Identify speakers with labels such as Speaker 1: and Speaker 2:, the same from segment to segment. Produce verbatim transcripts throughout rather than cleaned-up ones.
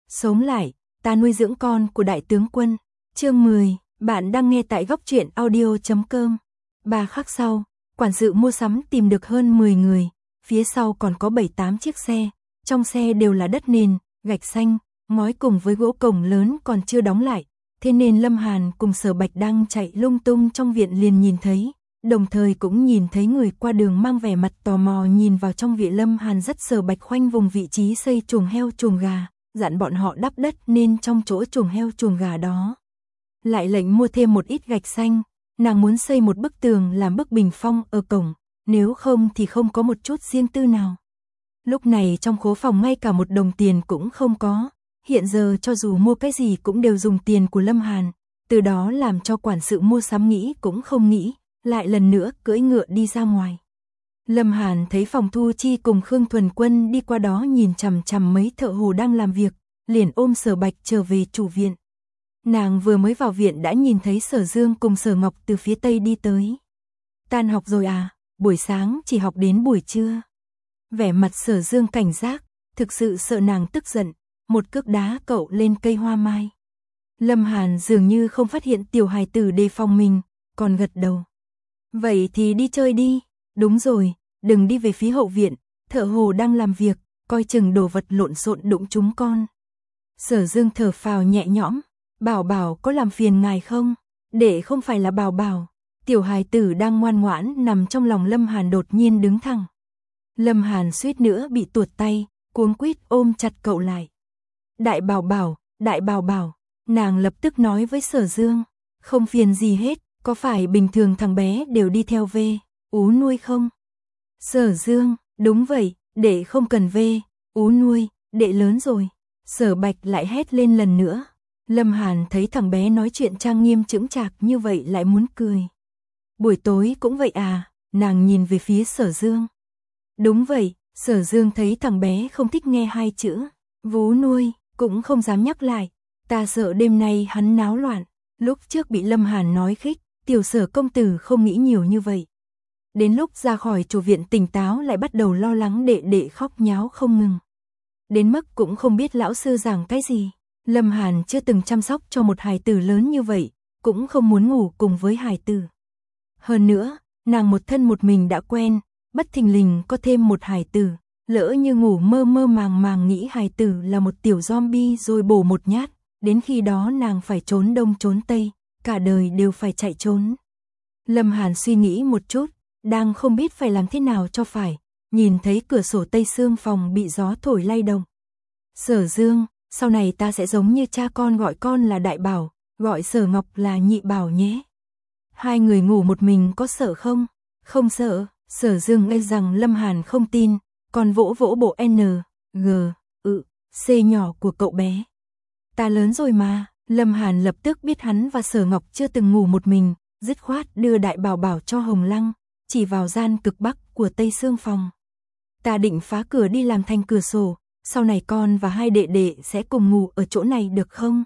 Speaker 1: Sống lại, ta nuôi dưỡng con của đại tướng quân. Chương mười, bạn đang nghe tại góc truyện audio chấm com. Ba khắc sau, quản sự mua sắm tìm được hơn mười người, phía sau còn có bảy tám chiếc xe, trong xe đều là đất nền, gạch xanh, ngói cùng với gỗ cổng lớn còn chưa đóng lại, thế nên Lâm Hàn cùng Sở Bạch đang chạy lung tung trong viện liền nhìn thấy, đồng thời cũng nhìn thấy người qua đường mang vẻ mặt tò mò nhìn vào trong viện. Lâm Hàn dắt Sở Bạch khoanh vùng vị trí xây chuồng heo chuồng gà, dặn bọn họ đắp đất nên trong chỗ chuồng heo chuồng gà đó lại lệnh mua thêm một ít gạch xanh, nàng muốn xây một bức tường làm bức bình phong ở cổng, nếu không thì không có một chút riêng tư nào. Lúc này trong khố phòng ngay cả một đồng tiền cũng không có, hiện giờ cho dù mua cái gì cũng đều dùng tiền của Lâm Hàn, từ đó làm cho quản sự mua sắm nghĩ cũng không nghĩ, lại lần nữa cưỡi ngựa đi ra ngoài. Lâm Hàn thấy Phòng Thu Chi cùng Khương Thuần Quân đi qua đó nhìn chằm chằm mấy thợ hồ đang làm việc, liền ôm Sở Bạch trở về chủ viện. Nàng vừa mới vào viện đã nhìn thấy Sở Dương cùng Sở Ngọc từ phía tây đi tới. Tan học rồi à, buổi sáng chỉ học đến buổi trưa. Vẻ mặt Sở Dương cảnh giác, thực sự sợ nàng tức giận, một cước đá cậu lên cây hoa mai. Lâm Hàn dường như không phát hiện tiểu hài tử đề phòng mình, còn gật đầu. Vậy thì đi chơi đi, đúng rồi, đừng đi về phía hậu viện, thợ hồ đang làm việc, coi chừng đồ vật lộn xộn đụng chúng con. Sở Dương thở phào nhẹ nhõm, Bảo Bảo có làm phiền ngài không? Để không phải là Bảo Bảo, tiểu hài tử đang ngoan ngoãn nằm trong lòng Lâm Hàn đột nhiên đứng thẳng. Lâm Hàn suýt nữa bị tuột tay, cuống quýt ôm chặt cậu lại. Đại Bảo Bảo, Đại Bảo Bảo, nàng lập tức nói với Sở Dương, không phiền gì hết, có phải bình thường thằng bé đều đi theo về, ú nuôi không? Sở Dương, đúng vậy, đệ không cần về, ú nuôi, đệ lớn rồi. Sở Bạch lại hét lên lần nữa. Lâm Hàn thấy thằng bé nói chuyện trang nghiêm chững chạc như vậy lại muốn cười. Buổi tối cũng vậy à, nàng nhìn về phía Sở Dương. Đúng vậy, Sở Dương thấy thằng bé không thích nghe hai chữ, vú nuôi, cũng không dám nhắc lại, ta sợ đêm nay hắn náo loạn. Lúc trước bị Lâm Hàn nói khích, tiểu Sở công tử không nghĩ nhiều như vậy. Đến lúc ra khỏi chủ viện tỉnh táo lại bắt đầu lo lắng đệ đệ khóc nháo không ngừng. Đến mức cũng không biết lão sư giảng cái gì. Lâm Hàn chưa từng chăm sóc cho một hài tử lớn như vậy, cũng không muốn ngủ cùng với hài tử. Hơn nữa, nàng một thân một mình đã quen, bất thình lình có thêm một hài tử, lỡ như ngủ mơ mơ màng màng nghĩ hài tử là một tiểu zombie rồi bổ một nhát, đến khi đó nàng phải trốn đông trốn tây, cả đời đều phải chạy trốn. Lâm Hàn suy nghĩ một chút, đang không biết phải làm thế nào cho phải, nhìn thấy cửa sổ tây xương phòng bị gió thổi lay động. Sở Dương, sau này ta sẽ giống như cha con gọi con là Đại Bảo, gọi Sở Ngọc là Nhị Bảo nhé. Hai người ngủ một mình có sợ không? Không sợ. Sở Dương nghe rằng Lâm Hàn không tin, còn vỗ vỗ bộ N, G, ự, C nhỏ của cậu bé. Ta lớn rồi mà. Lâm Hàn lập tức biết hắn và Sở Ngọc chưa từng ngủ một mình, dứt khoát đưa Đại Bảo Bảo cho Hồng Lăng, chỉ vào gian cực bắc của tây xương phòng. Ta định phá cửa đi làm thành cửa sổ, sau này con và hai đệ đệ sẽ cùng ngủ ở chỗ này được không?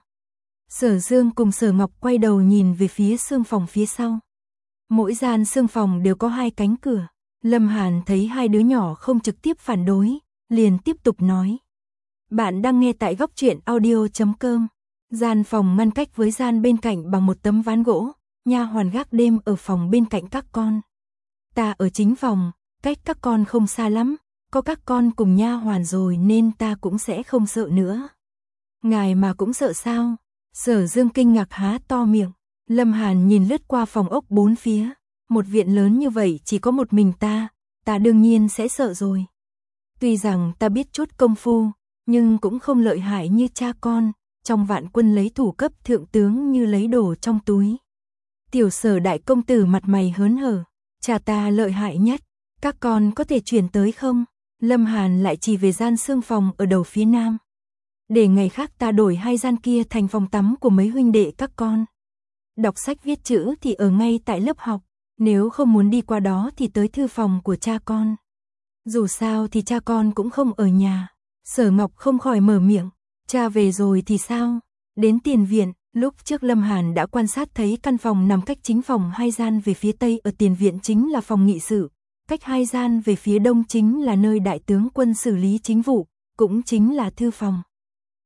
Speaker 1: Sở Dương cùng Sở Ngọc quay đầu nhìn về phía xương phòng phía sau. Mỗi gian xương phòng đều có hai cánh cửa. Lâm Hàn thấy hai đứa nhỏ không trực tiếp phản đối, liền tiếp tục nói. Bạn đang nghe tại góc truyện audio chấm com. Gian phòng ngăn cách với gian bên cạnh bằng một tấm ván gỗ, nha hoàn gác đêm ở phòng bên cạnh các con. Ta ở chính phòng, cách các con không xa lắm, có các con cùng nha hoàn rồi nên ta cũng sẽ không sợ nữa. Ngài mà cũng sợ sao? Sở Dương kinh ngạc há to miệng. Lâm Hàn nhìn lướt qua phòng ốc bốn phía, một viện lớn như vậy chỉ có một mình ta, ta đương nhiên sẽ sợ rồi. Tuy rằng ta biết chút công phu, nhưng cũng không lợi hại như cha con, trong vạn quân lấy thủ cấp thượng tướng như lấy đồ trong túi. Tiểu Sở đại công tử mặt mày hớn hở, cha ta lợi hại nhất, các con có thể chuyển tới không? Lâm Hàn lại chỉ về gian xương phòng ở đầu phía nam. Để ngày khác ta đổi hai gian kia thành phòng tắm của mấy huynh đệ các con. Đọc sách viết chữ thì ở ngay tại lớp học, nếu không muốn đi qua đó thì tới thư phòng của cha con. Dù sao thì cha con cũng không ở nhà. Sở Ngọc không khỏi mở miệng, cha về rồi thì sao? Đến tiền viện, lúc trước Lâm Hàn đã quan sát thấy căn phòng nằm cách chính phòng hai gian về phía tây ở tiền viện chính là phòng nghị sự, cách hai gian về phía đông chính là nơi đại tướng quân xử lý chính vụ, cũng chính là thư phòng.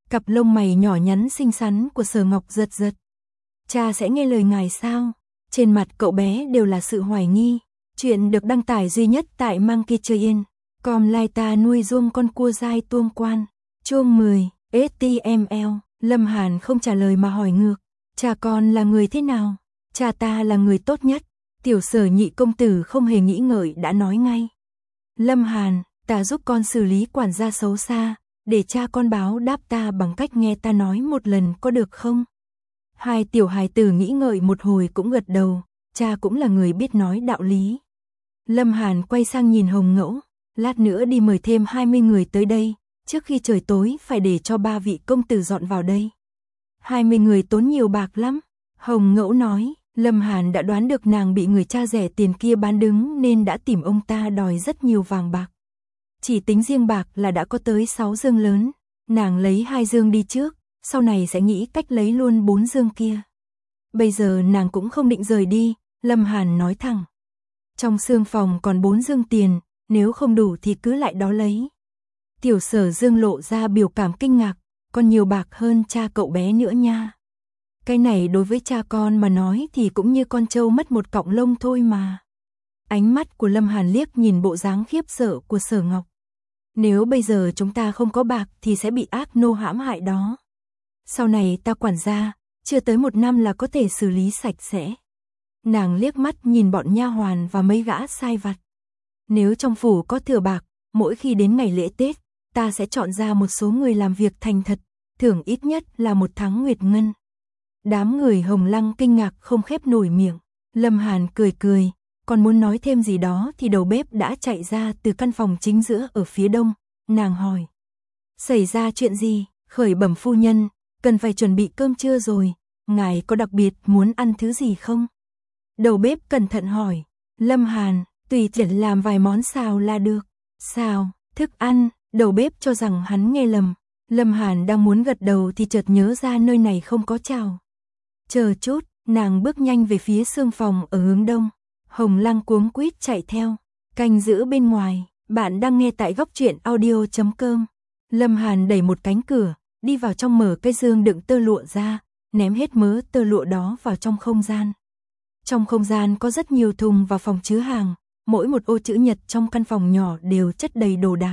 Speaker 1: Cặp lông mày nhỏ nhắn xinh xắn của Sở Ngọc giật giật. Cha sẽ nghe lời ngài sao? Trên mặt cậu bé đều là sự hoài nghi. Chuyện được đăng tải duy nhất tại Monkey Chơi Yên. Com lai ta nuôi ruông con cua dai tuông quan. Chương mười, ét tê em lờ. Lâm Hàn không trả lời mà hỏi ngược. Cha con là người thế nào? Cha ta là người tốt nhất. Tiểu Sở nhị công tử không hề nghĩ ngợi đã nói ngay. Lâm Hàn, ta giúp con xử lý quản gia xấu xa, để cha con báo đáp ta bằng cách nghe ta nói một lần có được không? Hai tiểu hài tử nghĩ ngợi một hồi cũng gật đầu, cha cũng là người biết nói đạo lý. Lâm Hàn quay sang nhìn Hồng Ngẫu, lát nữa đi mời thêm hai mươi người tới đây, trước khi trời tối phải để cho ba vị công tử dọn vào đây. hai mươi người tốn nhiều bạc lắm, Hồng Ngẫu nói. Lâm Hàn đã đoán được nàng bị người cha rẻ tiền kia bán đứng nên đã tìm ông ta đòi rất nhiều vàng bạc. Chỉ tính riêng bạc là đã có tới sáu dương lớn, nàng lấy hai dương đi trước, sau này sẽ nghĩ cách lấy luôn bốn dương kia. Bây giờ nàng cũng không định rời đi, Lâm Hàn nói thẳng. Trong xương phòng còn bốn dương tiền, nếu không đủ thì cứ lại đó lấy. Tiểu Sở Dương lộ ra biểu cảm kinh ngạc, còn nhiều bạc hơn cha cậu bé nữa nha. Cái này đối với cha con mà nói thì cũng như con trâu mất một cọng lông thôi mà. Ánh mắt của Lâm Hàn liếc nhìn bộ dáng khiếp sợ của Sở Ngọc. Nếu bây giờ chúng ta không có bạc thì sẽ bị ác nô hãm hại đó. Sau này ta quản gia, chưa tới một năm là có thể xử lý sạch sẽ. Nàng liếc mắt nhìn bọn nha hoàn và mấy gã sai vặt. Nếu trong phủ có thừa bạc, mỗi khi đến ngày lễ Tết, ta sẽ chọn ra một số người làm việc thành thật, thưởng ít nhất là một tháng nguyệt ngân. Đám người Hồng Lăng kinh ngạc không khép nổi miệng. Lâm Hàn cười cười, còn muốn nói thêm gì đó thì đầu bếp đã chạy ra từ căn phòng chính giữa ở phía đông. Nàng hỏi, xảy ra chuyện gì? Khởi bẩm phu nhân, cần phải chuẩn bị cơm trưa rồi, ngài có đặc biệt muốn ăn thứ gì không? Đầu bếp cẩn thận hỏi. Lâm Hàn, tùy tiện làm vài món xào là được. Xào, thức ăn, đầu bếp cho rằng hắn nghe lầm. Lâm Hàn đang muốn gật đầu thì chợt nhớ ra nơi này không có chảo. Chờ chút, nàng bước nhanh về phía xương phòng ở hướng đông. Hồng Lăng cuống quýt chạy theo, canh giữ bên ngoài. Bạn đang nghe tại góc truyện audio chấm com. Lâm Hàn đẩy một cánh cửa, đi vào trong, mở cái giường đựng tơ lụa ra, ném hết mớ tơ lụa đó vào trong không gian. Trong không gian có rất nhiều thùng và phòng chứa hàng, mỗi một ô chữ nhật trong căn phòng nhỏ đều chất đầy đồ đạc.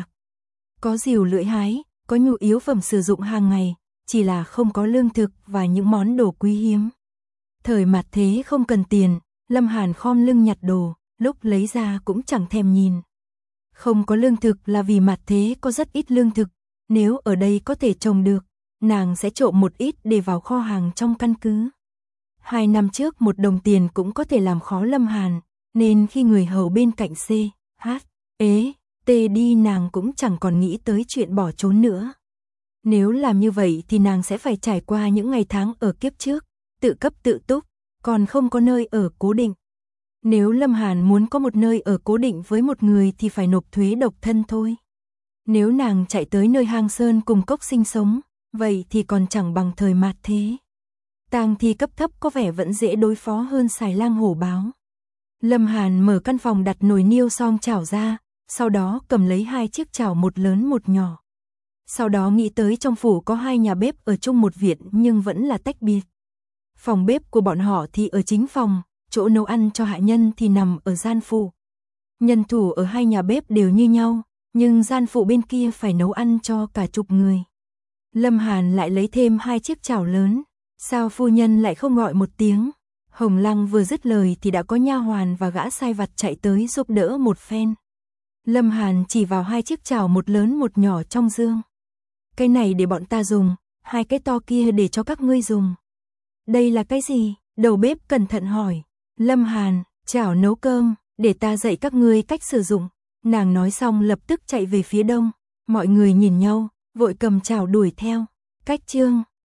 Speaker 1: Có rìu lưỡi hái, có nhu yếu phẩm sử dụng hàng ngày, chỉ là không có lương thực và những món đồ quý hiếm. Thời mạt thế không cần tiền, Lâm Hàn khom lưng nhặt đồ, lúc lấy ra cũng chẳng thèm nhìn. Không có lương thực là vì mạt thế có rất ít lương thực, nếu ở đây có thể trồng được, nàng sẽ trộm một ít để vào kho hàng trong căn cứ. Hai năm trước một đồng tiền cũng có thể làm khó Lâm Hàn, nên khi người hầu bên cạnh C, H, ế, T đi nàng cũng chẳng còn nghĩ tới chuyện bỏ trốn nữa. Nếu làm như vậy thì nàng sẽ phải trải qua những ngày tháng ở kiếp trước, tự cấp tự túc, còn không có nơi ở cố định. Nếu Lâm Hàn muốn có một nơi ở cố định với một người thì phải nộp thuế độc thân thôi. Nếu nàng chạy tới nơi hang sơn cùng cốc sinh sống, vậy thì còn chẳng bằng thời mạt thế. Tang thi cấp thấp có vẻ vẫn dễ đối phó hơn xài lang hổ báo. Lâm Hàn mở căn phòng đặt nồi niêu xong chảo ra, sau đó cầm lấy hai chiếc chảo, một lớn một nhỏ. Sau đó nghĩ tới trong phủ có hai nhà bếp ở chung một viện nhưng vẫn là tách biệt. Phòng bếp của bọn họ thì ở chính phòng, chỗ nấu ăn cho hạ nhân thì nằm ở gian phụ. Nhân thủ ở hai nhà bếp đều như nhau, nhưng gian phụ bên kia phải nấu ăn cho cả chục người. Lâm Hàn lại lấy thêm hai chiếc chảo lớn. Sao phu nhân lại không gọi một tiếng? Hồng Lăng vừa dứt lời thì đã có nha hoàn và gã sai vặt chạy tới giúp đỡ một phen. Lâm Hàn chỉ vào hai chiếc chảo, một lớn một nhỏ trong dương. Cái này để bọn ta dùng, hai cái to kia để cho các ngươi dùng. Đây là cái gì? Đầu bếp cẩn thận hỏi. Lâm Hàn, chảo nấu cơm, để ta dạy các ngươi cách sử dụng. Nàng nói xong lập tức chạy về phía đông. Mọi người nhìn nhau, vội cầm chảo đuổi theo. Cách chương